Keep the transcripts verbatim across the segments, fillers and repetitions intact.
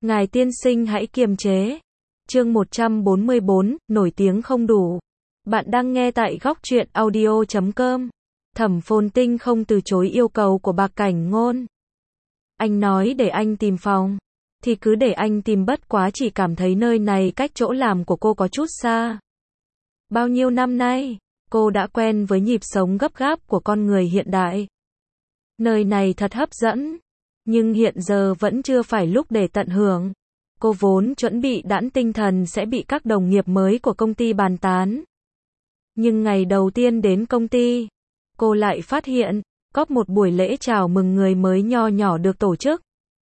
Ngài tiên sinh hãy kiềm chế. Chương một trăm bốn mươi bốn, nổi tiếng không đủ. Bạn đang nghe tại góc truyện audio chấm com. Thẩm Phồn Tinh không từ chối yêu cầu của Bạc Cảnh Ngôn. Anh nói để anh tìm phòng, thì cứ để anh tìm, bất quá chỉ cảm thấy nơi này cách chỗ làm của cô có chút xa. Bao nhiêu năm nay, cô đã quen với nhịp sống gấp gáp của con người hiện đại. Nơi này thật hấp dẫn, nhưng hiện giờ vẫn chưa phải lúc để tận hưởng. Cô vốn chuẩn bị đãn tinh thần sẽ bị các đồng nghiệp mới của công ty bàn tán. Nhưng ngày đầu tiên đến công ty, cô lại phát hiện, có một buổi lễ chào mừng người mới nho nhỏ được tổ chức.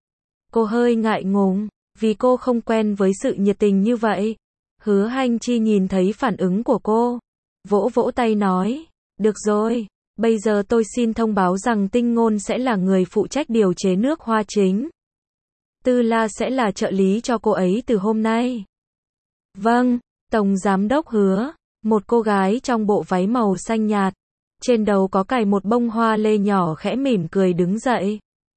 Cô hơi ngại ngùng, vì cô không quen với sự nhiệt tình như vậy. Hứa Hành Chi nhìn thấy phản ứng của cô, vỗ vỗ tay nói, được rồi, bây giờ tôi xin thông báo rằng Tinh Ngôn sẽ là người phụ trách điều chế nước hoa chính. Tư La sẽ là trợ lý cho cô ấy từ hôm nay. Vâng, Tổng Giám đốc Hứa, một cô gái trong bộ váy màu xanh nhạt, trên đầu có cài một bông hoa lê nhỏ khẽ mỉm cười đứng dậy.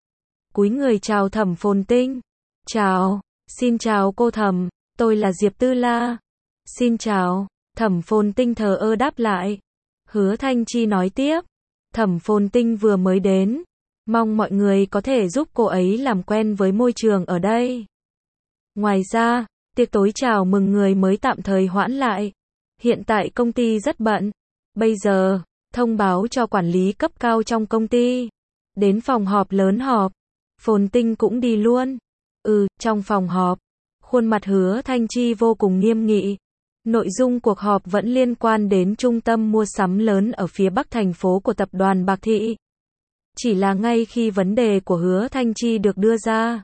Cúi người chào Thẩm Phồn Tinh. Chào, xin chào cô Thẩm, tôi là Diệp Tư La. Xin chào, Thẩm Phồn Tinh thờ ơ đáp lại. Hứa Thanh Chi nói tiếp, Thẩm Phồn Tinh vừa mới đến, mong mọi người có thể giúp cô ấy làm quen với môi trường ở đây. Ngoài ra, tiệc tối chào mừng người mới tạm thời hoãn lại. Hiện tại công ty rất bận. Bây giờ, thông báo cho quản lý cấp cao trong công ty. Đến phòng họp lớn họp. Phồn Tinh cũng đi luôn. Ừ, trong phòng họp, khuôn mặt Hứa Thanh Chi vô cùng nghiêm nghị. Nội dung cuộc họp vẫn liên quan đến trung tâm mua sắm lớn ở phía bắc thành phố của tập đoàn Bạc Thị. Chỉ là ngay khi vấn đề của Hứa Thanh Chi được đưa ra,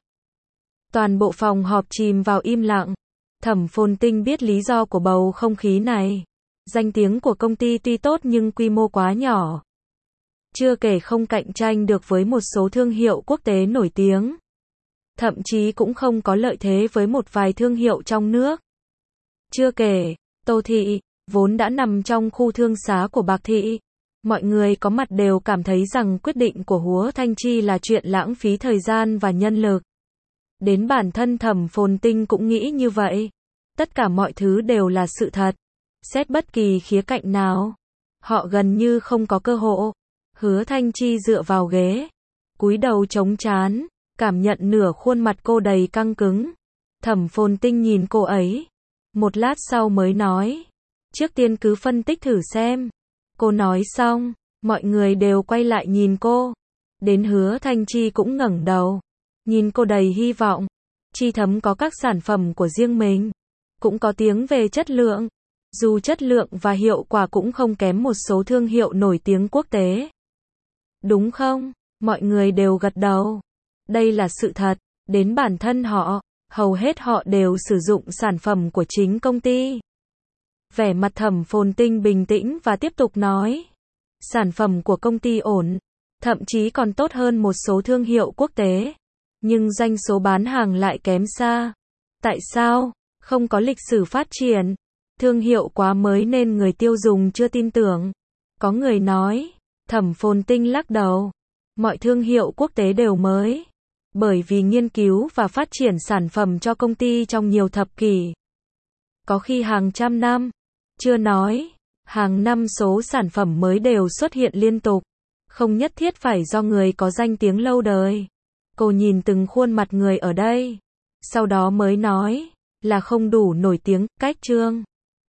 toàn bộ phòng họp chìm vào im lặng. Thẩm Phồn Tinh biết lý do của bầu không khí này. Danh tiếng của công ty tuy tốt nhưng quy mô quá nhỏ. Chưa kể không cạnh tranh được với một số thương hiệu quốc tế nổi tiếng. Thậm chí cũng không có lợi thế với một vài thương hiệu trong nước. Chưa kể, Tô Thị, vốn đã nằm trong khu thương xá của Bạc Thị. Mọi người có mặt đều cảm thấy rằng quyết định của Hứa Thanh Chi là chuyện lãng phí thời gian và nhân lực. Đến bản thân Thẩm Phồn Tinh cũng nghĩ như vậy. Tất cả mọi thứ đều là sự thật. Xét bất kỳ khía cạnh nào, họ gần như không có cơ hội. Hứa Thanh Chi dựa vào ghế, cúi đầu chống trán, cảm nhận nửa khuôn mặt cô đầy căng cứng. Thẩm Phồn Tinh nhìn cô ấy, một lát sau mới nói, trước tiên cứ phân tích thử xem. Cô nói xong, mọi người đều quay lại nhìn cô. Đến Hứa Thanh Chi cũng ngẩng đầu, nhìn cô đầy hy vọng. Chi Thấm có các sản phẩm của riêng mình, cũng có tiếng về chất lượng. Dù chất lượng và hiệu quả cũng không kém một số thương hiệu nổi tiếng quốc tế. Đúng không? Mọi người đều gật đầu. Đây là sự thật. Đến bản thân họ, hầu hết họ đều sử dụng sản phẩm của chính công ty. Vẻ mặt Thẩm Phồn Tinh bình tĩnh và tiếp tục nói. Sản phẩm của công ty ổn, thậm chí còn tốt hơn một số thương hiệu quốc tế. Nhưng doanh số bán hàng lại kém xa. Tại sao? Không có lịch sử phát triển. Thương hiệu quá mới nên người tiêu dùng chưa tin tưởng. Có người nói. Thẩm Phồn Tinh lắc đầu. Mọi thương hiệu quốc tế đều mới. Bởi vì nghiên cứu và phát triển sản phẩm cho công ty trong nhiều thập kỷ. Có khi hàng trăm năm. Chưa nói, hàng năm số sản phẩm mới đều xuất hiện liên tục. Không nhất thiết phải do người có danh tiếng lâu đời. Cô nhìn từng khuôn mặt người ở đây. Sau đó mới nói, là không đủ nổi tiếng, cách chương.